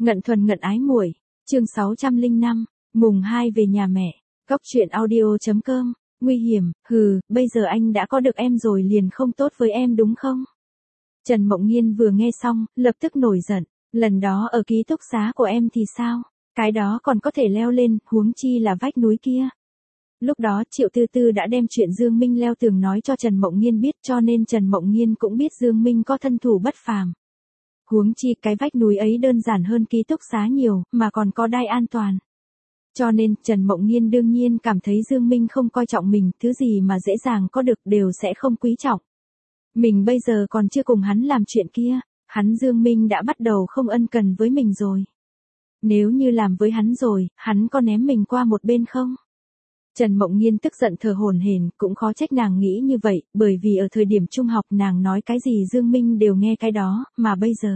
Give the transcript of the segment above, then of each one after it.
Ngận thuần ngận ái muội, chương 605, mùng 2 về nhà mẹ, góc truyện audio.com, nguy hiểm, bây giờ anh đã có được em rồi liền không tốt với em đúng không? Trần Mộng Nhiên vừa nghe xong, lập tức nổi giận, lần đó ở ký túc xá của em thì sao? Cái đó còn có thể leo lên, huống chi là vách núi kia. Lúc đó Triệu Tư Tư đã đem chuyện Dương Minh leo tường nói cho Trần Mộng Nhiên biết, cho nên Trần Mộng Nhiên cũng biết Dương Minh có thân thủ bất phàm. Huống chi cái vách núi ấy đơn giản hơn ký túc xá nhiều, mà còn có đai an toàn. Cho nên Trần Mộng Nhiên đương nhiên cảm thấy Dương Minh không coi trọng mình, thứ gì mà dễ dàng có được đều sẽ không quý trọng. Mình bây giờ còn chưa cùng hắn làm chuyện kia, hắn Dương Minh đã bắt đầu không ân cần với mình rồi. Nếu như làm với hắn rồi, hắn có ném mình qua một bên không? Trần Mộng Nhiên tức giận thở hổn hển, cũng khó trách nàng nghĩ như vậy, bởi vì ở thời điểm trung học nàng nói cái gì Dương Minh đều nghe cái đó, mà bây giờ.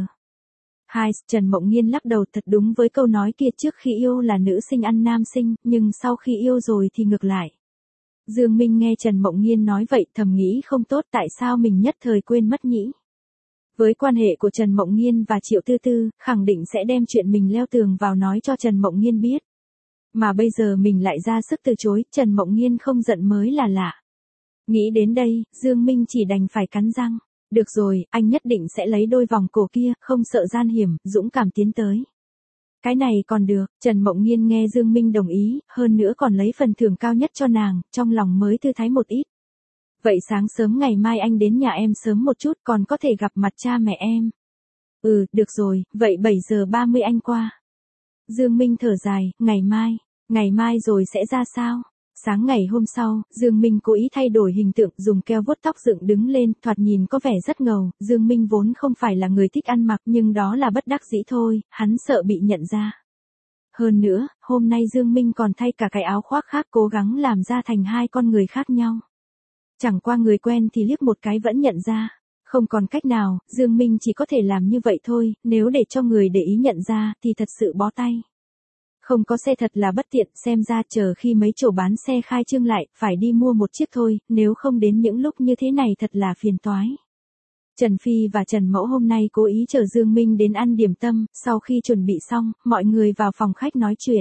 Trần Mộng Nhiên lắc đầu, thật đúng với câu nói kia, trước khi yêu là nữ sinh ăn nam sinh, nhưng sau khi yêu rồi thì ngược lại. Dương Minh nghe Trần Mộng Nhiên nói vậy thầm nghĩ không tốt, tại sao mình nhất thời quên mất nhỉ? Với quan hệ của Trần Mộng Nhiên và Triệu Tư Tư, khẳng định sẽ đem chuyện mình leo tường vào nói cho Trần Mộng Nhiên biết. Mà bây giờ mình lại ra sức từ chối, Trần Mộng Nhiên không giận mới là lạ. Nghĩ đến đây, Dương Minh chỉ đành phải cắn răng. Được rồi, anh nhất định sẽ lấy đôi vòng cổ kia, không sợ gian hiểm, dũng cảm tiến tới. Cái này còn được, Trần Mộng Nhiên nghe Dương Minh đồng ý, hơn nữa còn lấy phần thưởng cao nhất cho nàng, trong lòng mới thư thái một ít. Vậy sáng sớm ngày mai anh đến nhà em sớm một chút, còn có thể gặp mặt cha mẹ em. Được rồi, vậy 7 giờ 30 anh qua. Dương Minh thở dài, ngày mai rồi sẽ ra sao? Sáng ngày hôm sau, Dương Minh cố ý thay đổi hình tượng, dùng keo vuốt tóc dựng đứng lên, thoạt nhìn có vẻ rất ngầu. Dương Minh vốn không phải là người thích ăn mặc, nhưng đó là bất đắc dĩ thôi, hắn sợ bị nhận ra. Hơn nữa, hôm nay Dương Minh còn thay cả cái áo khoác khác, cố gắng làm ra thành hai con người khác nhau. Chẳng qua người quen thì liếc một cái vẫn nhận ra. Không còn cách nào, Dương Minh chỉ có thể làm như vậy thôi, nếu để cho người để ý nhận ra thì thật sự bó tay. Không có xe thật là bất tiện, xem ra chờ khi mấy chỗ bán xe khai trương lại, phải đi mua một chiếc thôi, nếu không đến những lúc như thế này thật là phiền toái. Trần Phi và Trần Mẫu hôm nay cố ý chờ Dương Minh đến ăn điểm tâm, sau khi chuẩn bị xong, mọi người vào phòng khách nói chuyện.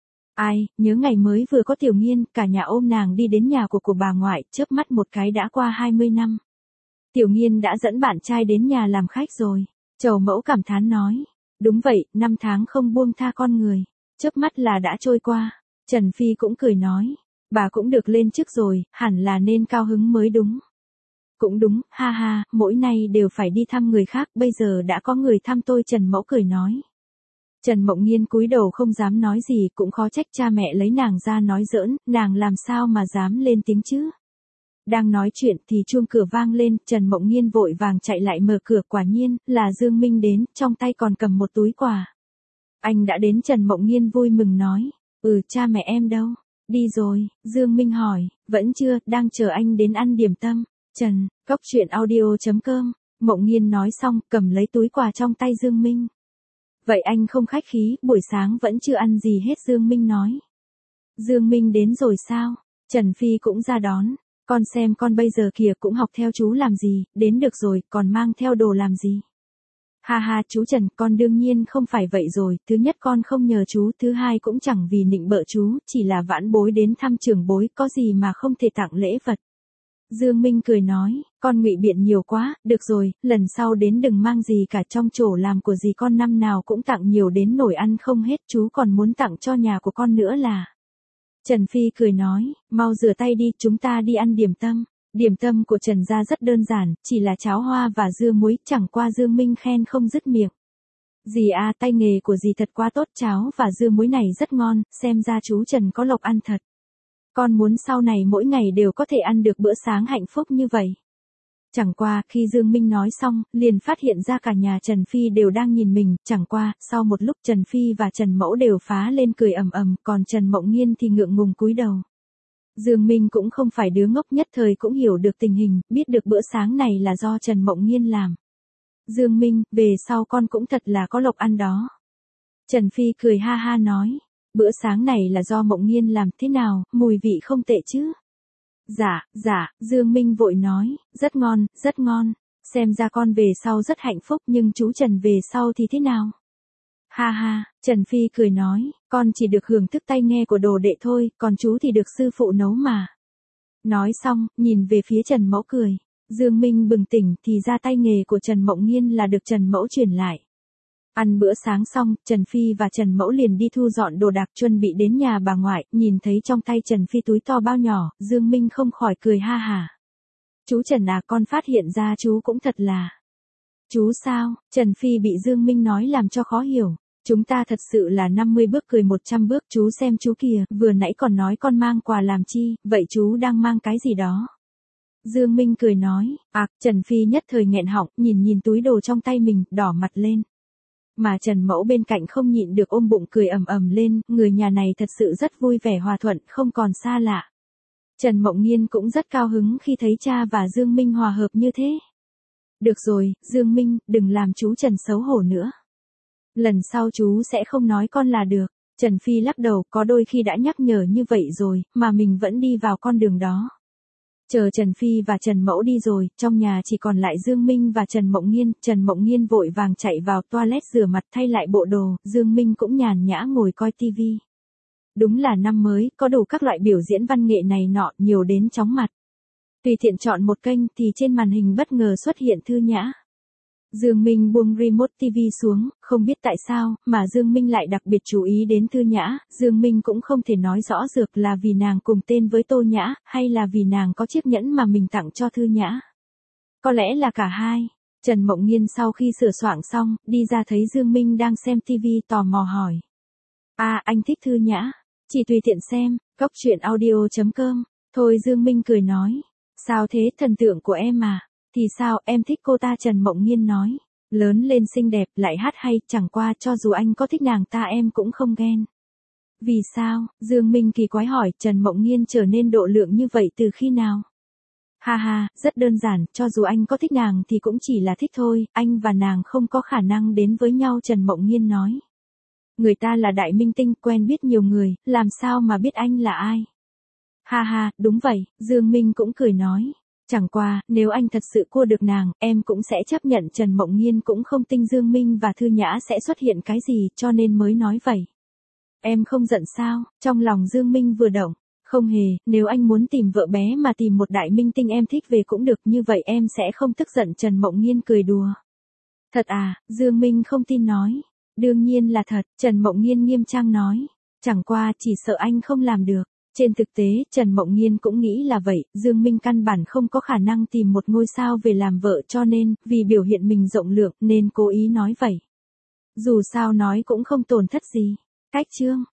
Nhớ ngày mới vừa có Tiểu Nghiên, cả nhà ôm nàng đi đến nhà của bà ngoại, chớp mắt một cái đã qua 20 năm. Tiểu Nghiên đã dẫn bạn trai đến nhà làm khách rồi. Trầu Mẫu cảm thán nói. Đúng vậy, 5 tháng không buông tha con người. Chớp mắt là đã trôi qua. Trần Phi cũng cười nói. Bà cũng được lên chức rồi, hẳn là nên cao hứng mới đúng. Cũng đúng, mỗi nay đều phải đi thăm người khác, bây giờ đã có người thăm tôi, Trần Mẫu cười nói. Trần Mộng Nhiên cúi đầu không dám nói gì, cũng khó trách cha mẹ lấy nàng ra nói giỡn, nàng làm sao mà dám lên tiếng chứ. Đang nói chuyện thì chuông cửa vang lên, Trần Mộng Nhiên vội vàng chạy lại mở cửa, quả nhiên là Dương Minh đến, trong tay còn cầm một túi quà. Anh đã đến, Trần Mộng Nhiên vui mừng nói. Cha mẹ em đâu? Đi rồi, Dương Minh hỏi. Vẫn chưa, đang chờ anh đến ăn điểm tâm. Trần, góc truyện audio.com, Mộng Nhiên nói xong, cầm lấy túi quà trong tay Dương Minh. Vậy anh không khách khí, buổi sáng vẫn chưa ăn gì hết, Dương Minh nói. Dương Minh đến rồi sao? Trần Phi cũng ra đón. Con xem con bây giờ kìa, cũng học theo chú làm gì, đến được rồi, còn mang theo đồ làm gì? Chú Trần, con đương nhiên không phải vậy rồi, thứ nhất con không nhờ chú, thứ hai cũng chẳng vì nịnh bợ chú, chỉ là vãn bối đến thăm trưởng bối, có gì mà không thể tặng lễ vật. Dương Minh cười nói, con ngụy biện nhiều quá, được rồi, lần sau đến đừng mang gì cả, trong chỗ làm của dì con năm nào cũng tặng nhiều đến nổi ăn không hết, chú còn muốn tặng cho nhà của con nữa là. Trần Phi cười nói, mau rửa tay đi, chúng ta đi ăn điểm tâm. Điểm tâm của Trần gia rất đơn giản, chỉ là cháo hoa và dưa muối, chẳng qua Dương Minh khen không dứt miệng. Dì tay nghề của dì thật quá tốt, cháo và dưa muối này rất ngon, xem ra chú Trần có lộc ăn thật. Con muốn sau này mỗi ngày đều có thể ăn được bữa sáng hạnh phúc như vậy. Chẳng qua, khi Dương Minh nói xong, liền phát hiện ra cả nhà Trần Phi đều đang nhìn mình, chẳng qua, sau một lúc Trần Phi và Trần Mẫu đều phá lên cười ầm ầm, còn Trần Mộng Nhiên thì ngượng ngùng cúi đầu. Dương Minh cũng không phải đứa ngốc, nhất thời cũng hiểu được tình hình, biết được bữa sáng này là do Trần Mộng Nhiên làm. Dương Minh, về sau con cũng thật là có lộc ăn đó. Trần Phi cười nói, bữa sáng này là do Mộng Nhiên làm, thế nào, mùi vị không tệ chứ? Dạ, Dương Minh vội nói, rất ngon, xem ra con về sau rất hạnh phúc, nhưng chú Trần về sau thì thế nào? Ha ha, Trần Phi cười nói, con chỉ được hưởng thức tay nghe của đồ đệ thôi, còn chú thì được sư phụ nấu mà. Nói xong, nhìn về phía Trần Mẫu cười. Dương Minh bừng tỉnh thì ra tay nghề của Trần Mộng Nghiên là được Trần Mẫu truyền lại. Ăn bữa sáng xong, Trần Phi và Trần Mẫu liền đi thu dọn đồ đạc chuẩn bị đến nhà bà ngoại, nhìn thấy trong tay Trần Phi túi to bao nhỏ, Dương Minh không khỏi cười ha hả. Chú Trần à, con phát hiện ra chú cũng thật là. Chú sao? Trần Phi bị Dương Minh nói làm cho khó hiểu. Chúng ta thật sự là 50 bước cười 100 bước, chú xem chú kìa, vừa nãy còn nói con mang quà làm chi, vậy chú đang mang cái gì đó? Dương Minh cười nói, Trần Phi nhất thời nghẹn họng, nhìn túi đồ trong tay mình, đỏ mặt lên. Mà Trần Mẫu bên cạnh không nhịn được ôm bụng cười ầm ầm lên, người nhà này thật sự rất vui vẻ hòa thuận, không còn xa lạ. Trần Mộng Nghiên cũng rất cao hứng khi thấy cha và Dương Minh hòa hợp như thế. Được rồi, Dương Minh, đừng làm chú Trần xấu hổ nữa. Lần sau chú sẽ không nói con là được. Trần Phi lắc đầu, có đôi khi đã nhắc nhở như vậy rồi, mà mình vẫn đi vào con đường đó. Chờ Trần Phi và Trần Mẫu đi rồi, trong nhà chỉ còn lại Dương Minh và Trần Mộng Nghiên vội vàng chạy vào toilet rửa mặt thay lại bộ đồ, Dương Minh cũng nhàn nhã ngồi coi tivi. Đúng là năm mới, có đủ các loại biểu diễn văn nghệ này nọ, nhiều đến chóng mặt. Tùy tiện chọn một kênh thì trên màn hình bất ngờ xuất hiện Thư Nhã. Dương Minh buông remote TV xuống, không biết tại sao, mà Dương Minh lại đặc biệt chú ý đến Thư Nhã, Dương Minh cũng không thể nói rõ được là vì nàng cùng tên với Tô Nhã, hay là vì nàng có chiếc nhẫn mà mình tặng cho Thư Nhã. Có lẽ là cả hai. Trần Mộng Nghiên sau khi sửa soạn xong, đi ra thấy Dương Minh đang xem TV tò mò hỏi. Anh thích Thư Nhã. Chỉ tùy tiện xem, coctruyện.audio.com. Thôi Dương Minh cười nói. Sao thế, thần tượng của em à? Thì sao, em thích cô ta? Trần Mộng Nghiên nói. Lớn lên xinh đẹp, lại hát hay, chẳng qua cho dù anh có thích nàng ta em cũng không ghen. Vì sao? Dương Minh kỳ quái hỏi, Trần Mộng Nghiên trở nên độ lượng như vậy từ khi nào? Ha ha, rất đơn giản, cho dù anh có thích nàng thì cũng chỉ là thích thôi, anh và nàng không có khả năng đến với nhau. Trần Mộng Nghiên nói. Người ta là đại minh tinh, quen biết nhiều người, làm sao mà biết anh là ai? Ha ha, đúng vậy, Dương Minh cũng cười nói. Chẳng qua, nếu anh thật sự cua được nàng, em cũng sẽ chấp nhận. Trần Mộng Nghiên cũng không tin Dương Minh và Thư Nhã sẽ xuất hiện cái gì, cho nên mới nói vậy. Em không giận sao? Trong lòng Dương Minh vừa động. Không hề, nếu anh muốn tìm vợ bé mà tìm một đại minh tinh em thích về cũng được, như vậy em sẽ không tức giận. Trần Mộng Nghiên cười đùa. Thật à? Dương Minh không tin nói. Đương nhiên là thật, Trần Mộng Nghiên nghiêm trang nói. Chẳng qua chỉ sợ anh không làm được. Trên thực tế, Trần Mộng Nghiên cũng nghĩ là vậy, Dương Minh căn bản không có khả năng tìm một ngôi sao về làm vợ, cho nên, vì biểu hiện mình rộng lượng, nên cố ý nói vậy. Dù sao nói cũng không tổn thất gì. Cách chương